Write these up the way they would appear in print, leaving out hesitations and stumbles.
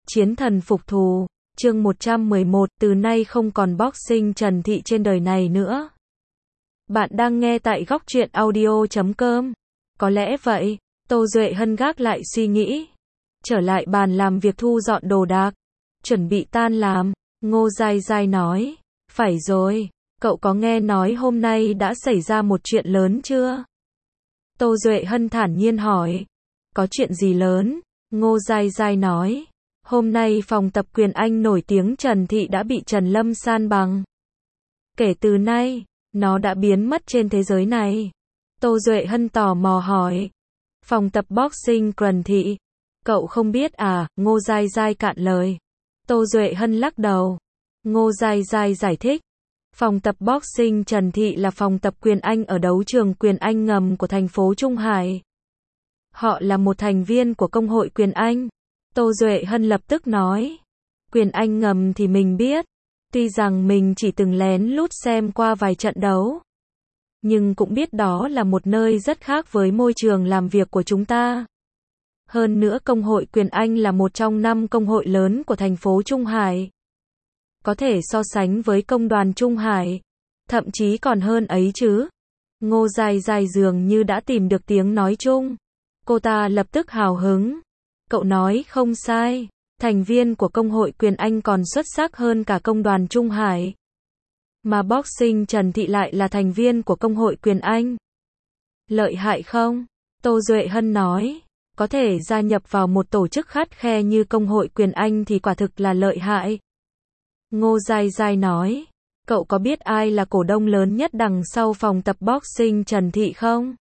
Chiến thần phục thù, chương 111, từ nay không còn boxing Trần Thị trên đời này nữa. Bạn đang nghe tại góc truyện audio.com. Có lẽ vậy, Tô Duệ Hân gác lại suy nghĩ. Trở lại bàn làm việc thu dọn đồ đạc. Chuẩn bị tan làm, Ngô Giai Giai nói. Phải rồi, cậu có nghe nói hôm nay đã xảy ra một chuyện lớn chưa? Tô Duệ Hân thản nhiên hỏi. Có chuyện gì lớn? Ngô Giai Giai nói. Hôm nay phòng tập quyền Anh nổi tiếng Trần Thị đã bị Trần Lâm san bằng. Kể từ nay, nó đã biến mất trên thế giới này. Tô Duệ Hân tò mò hỏi. Phòng tập boxing Trần Thị. Cậu không biết à? Ngô Giai Giai cạn lời. Tô Duệ Hân lắc đầu. Ngô Giai Giai giải thích. Phòng tập boxing Trần Thị là phòng tập quyền Anh ở đấu trường quyền Anh ngầm của thành phố Trung Hải. Họ là một thành viên của Công hội quyền Anh. Tô Duệ Hân lập tức nói. Quyền Anh ngầm thì mình biết. Tuy rằng mình chỉ từng lén lút xem qua vài trận đấu. Nhưng cũng biết đó là một nơi rất khác với môi trường làm việc của chúng ta. Hơn nữa Công hội quyền Anh là một trong 5 công hội lớn của thành phố Trung Hải. Có thể so sánh với công đoàn Trung Hải. Thậm chí còn hơn ấy chứ. Ngô Giai Giai dường như đã tìm được tiếng nói chung. Cô ta lập tức hào hứng. Cậu nói không sai. Thành viên của Công hội quyền Anh còn xuất sắc hơn cả công đoàn Trung Hải. Mà boxing Trần Thị lại là thành viên của Công hội quyền Anh. Lợi hại không? Tô Duệ Hân nói. Có thể gia nhập vào một tổ chức khắt khe như Công hội quyền Anh thì quả thực là lợi hại. Ngô Giai Giai nói. Cậu có biết ai là cổ đông lớn nhất đằng sau phòng tập boxing Trần Thị không?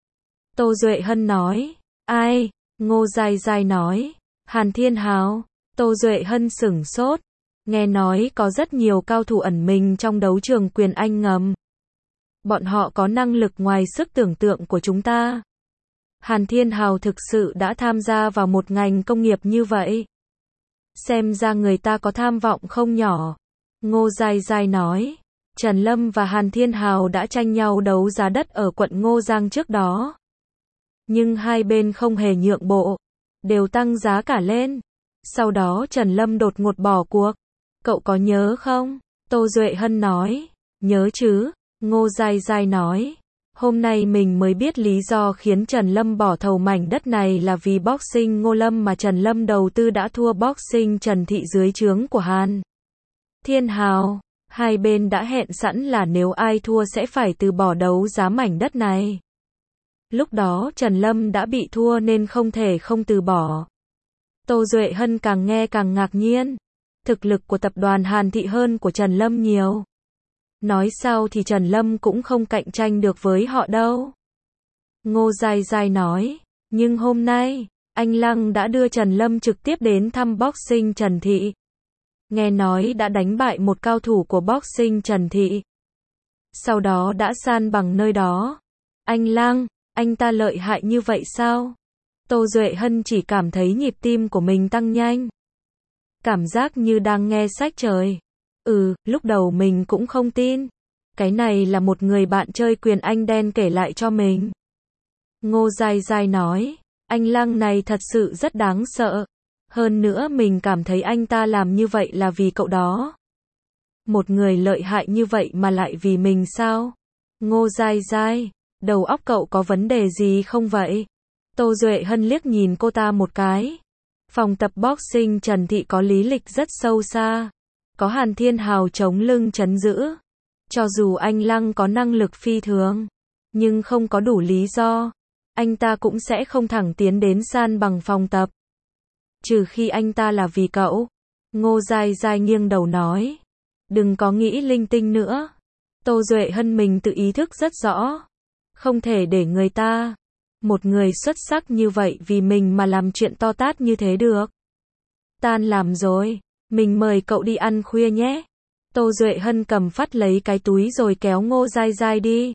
Tô Duệ Hân nói. Ai? Ngô Giai Giai nói. Hàn Thiên Hào. Tô Duệ Hân sửng sốt. Nghe nói có rất nhiều cao thủ ẩn mình trong đấu trường quyền Anh ngầm. Bọn họ có năng lực ngoài sức tưởng tượng của chúng ta. Hàn Thiên Hào thực sự đã tham gia vào một ngành công nghiệp như vậy. Xem ra người ta có tham vọng không nhỏ. Ngô Giai Giai nói. Trần Lâm và Hàn Thiên Hào đã tranh nhau đấu giá đất ở quận Ngô Giang trước đó. Nhưng hai bên không hề nhượng bộ. Đều tăng giá cả lên. Sau đó Trần Lâm đột ngột bỏ cuộc. Cậu có nhớ không? Tô Duệ Hân nói. Nhớ chứ. Ngô Giai Giai nói. Hôm nay mình mới biết lý do khiến Trần Lâm bỏ thầu mảnh đất này là vì boxing Ngô Lâm mà Trần Lâm đầu tư đã thua boxing Trần Thị dưới trướng của Hàn Thiên Hào. Hai bên đã hẹn sẵn là nếu ai thua sẽ phải từ bỏ đấu giá mảnh đất này. Lúc đó Trần Lâm đã bị thua nên không thể không từ bỏ. Tô Duệ Hân càng nghe càng ngạc nhiên. Thực lực của tập đoàn Hàn Thị hơn của Trần Lâm nhiều. Nói sao thì Trần Lâm cũng không cạnh tranh được với họ đâu. Ngô Giai Giai nói. Nhưng hôm nay, anh Lăng đã đưa Trần Lâm trực tiếp đến thăm boxing Trần Thị. Nghe nói đã đánh bại một cao thủ của boxing Trần Thị. Sau đó đã san bằng nơi đó. Anh Lăng, anh ta lợi hại như vậy sao? Tô Duệ Hân chỉ cảm thấy nhịp tim của mình tăng nhanh. Cảm giác như đang nghe sách trời. Lúc đầu mình cũng không tin. Cái này là một người bạn chơi quyền Anh đen kể lại cho mình. Ngô Giai Giai nói. Anh Lăng này thật sự rất đáng sợ. Hơn nữa mình cảm thấy anh ta làm như vậy là vì cậu đó. Một người lợi hại như vậy mà lại vì mình sao? Ngô Giai Giai, đầu óc cậu có vấn đề gì không vậy? Tô Duệ Hân liếc nhìn cô ta một cái. Phòng tập boxing Trần Thị có lý lịch rất sâu xa. Có Hàn Thiên Hào chống lưng trấn giữ. Cho dù anh Lăng có năng lực phi thường, nhưng không có đủ lý do, anh ta cũng sẽ không thẳng tiến đến san bằng phòng tập. Trừ khi anh ta là vì cậu. Ngô Giai Giai nghiêng đầu nói. Đừng có nghĩ linh tinh nữa. Tô Duệ Hân mình tự ý thức rất rõ. Không thể để người ta, một người xuất sắc như vậy vì mình mà làm chuyện to tát như thế được. Tan làm rồi. Mình mời cậu đi ăn khuya nhé. Tô Duệ Hân cầm phắt lấy cái túi rồi kéo Ngô Giai Giai đi.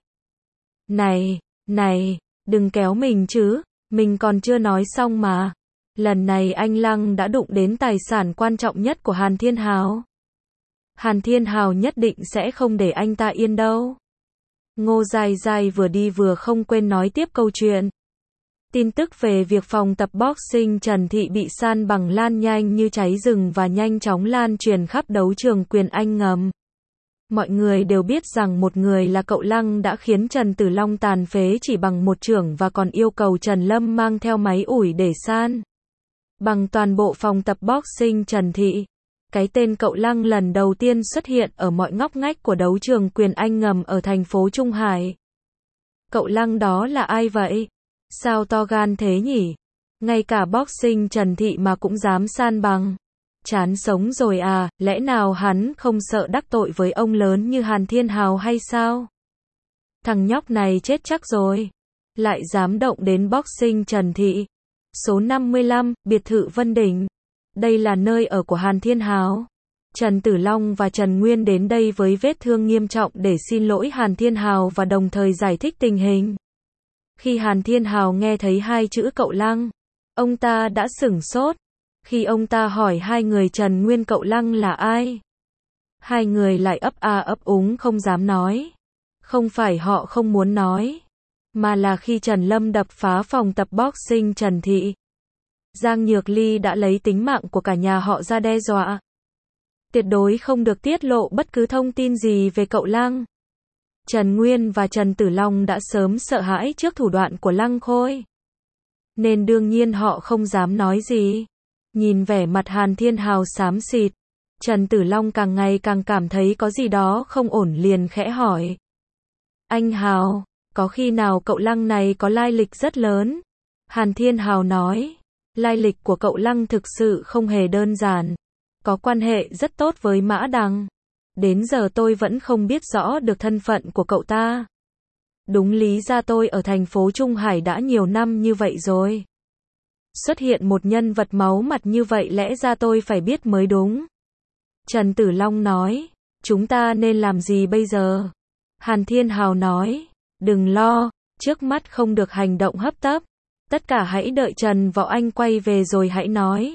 Này, đừng kéo mình chứ. Mình còn chưa nói xong mà. Lần này anh Lăng đã đụng đến tài sản quan trọng nhất của Hàn Thiên Hào. Hàn Thiên Hào nhất định sẽ không để anh ta yên đâu. Ngô Giai Giai vừa đi vừa không quên nói tiếp câu chuyện. Tin tức về việc phòng tập boxing Trần Thị bị san bằng lan nhanh như cháy rừng và nhanh chóng lan truyền khắp đấu trường quyền Anh ngầm. Mọi người đều biết rằng một người là cậu Lăng đã khiến Trần Tử Long tàn phế chỉ bằng một chưởng và còn yêu cầu Trần Lâm mang theo máy ủi để san bằng toàn bộ phòng tập boxing Trần Thị. Cái tên cậu Lăng lần đầu tiên xuất hiện ở mọi ngóc ngách của đấu trường quyền Anh ngầm ở thành phố Trung Hải. Cậu Lăng đó là ai vậy? Sao to gan thế nhỉ? Ngay cả boxing Trần Thị mà cũng dám san bằng. Chán sống rồi à, lẽ nào hắn không sợ đắc tội với ông lớn như Hàn Thiên Hào hay sao? Thằng nhóc này chết chắc rồi. Lại dám động đến boxing Trần Thị. Số 55, biệt thự Vân Đỉnh. Đây là nơi ở của Hàn Thiên Hào. Trần Tử Long và Trần Nguyên đến đây với vết thương nghiêm trọng để xin lỗi Hàn Thiên Hào và đồng thời giải thích tình hình. Khi Hàn Thiên Hào nghe thấy hai chữ cậu Lăng, ông ta đã sửng sốt. Khi ông ta hỏi hai người Trần Nguyên cậu Lăng là ai, hai người lại ấp a ấp úng không dám nói. Không phải họ không muốn nói, mà là khi Trần Lâm đập phá phòng tập boxing Trần Thị, Giang Nhược Ly đã lấy tính mạng của cả nhà họ ra đe dọa. Tuyệt đối không được tiết lộ bất cứ thông tin gì về cậu Lăng. Trần Nguyên và Trần Tử Long đã sớm sợ hãi trước thủ đoạn của Lăng Khôi, nên đương nhiên họ không dám nói gì. Nhìn vẻ mặt Hàn Thiên Hào xám xịt, Trần Tử Long càng ngày càng cảm thấy có gì đó không ổn liền khẽ hỏi. Anh Hào, có khi nào cậu Lăng này có lai lịch rất lớn? Hàn Thiên Hào nói, lai lịch của cậu Lăng thực sự không hề đơn giản. Có quan hệ rất tốt với Mã Đằng. Đến giờ tôi vẫn không biết rõ được thân phận của cậu ta. Đúng lý ra tôi ở thành phố Trung Hải đã nhiều năm như vậy rồi. Xuất hiện một nhân vật máu mặt như vậy lẽ ra tôi phải biết mới đúng. Trần Tử Long nói, chúng ta nên làm gì bây giờ? Hàn Thiên Hào nói, đừng lo, trước mắt không được hành động hấp tấp. Tất cả hãy đợi Trần Võ Anh quay về rồi hãy nói.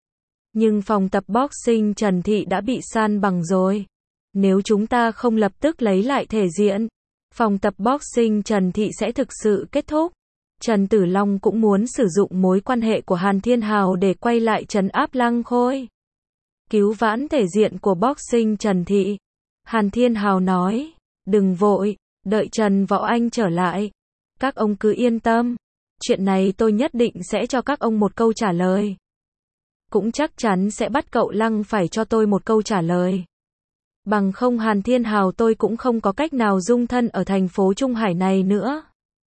Nhưng phòng tập boxing Trần Thị đã bị san bằng rồi. Nếu chúng ta không lập tức lấy lại thể diện, phòng tập boxing Trần Thị sẽ thực sự kết thúc. Trần Tử Long cũng muốn sử dụng mối quan hệ của Hàn Thiên Hào để quay lại trấn áp Lăng Khôi, cứu vãn thể diện của boxing Trần Thị. Hàn Thiên Hào nói, đừng vội, đợi Trần Võ Anh trở lại. Các ông cứ yên tâm, chuyện này tôi nhất định sẽ cho các ông một câu trả lời. Cũng chắc chắn sẽ bắt cậu Lăng phải cho tôi một câu trả lời. Bằng không Hàn Thiên Hào tôi cũng không có cách nào dung thân ở thành phố Trung Hải này nữa.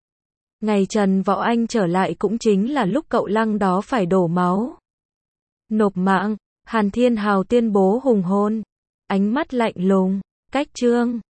Ngày Trần Võ Anh trở lại cũng chính là lúc cậu Lăng đó phải đổ máu, nộp mạng. Hàn Thiên Hào tuyên bố hùng hồn, ánh mắt lạnh lùng, cách chương.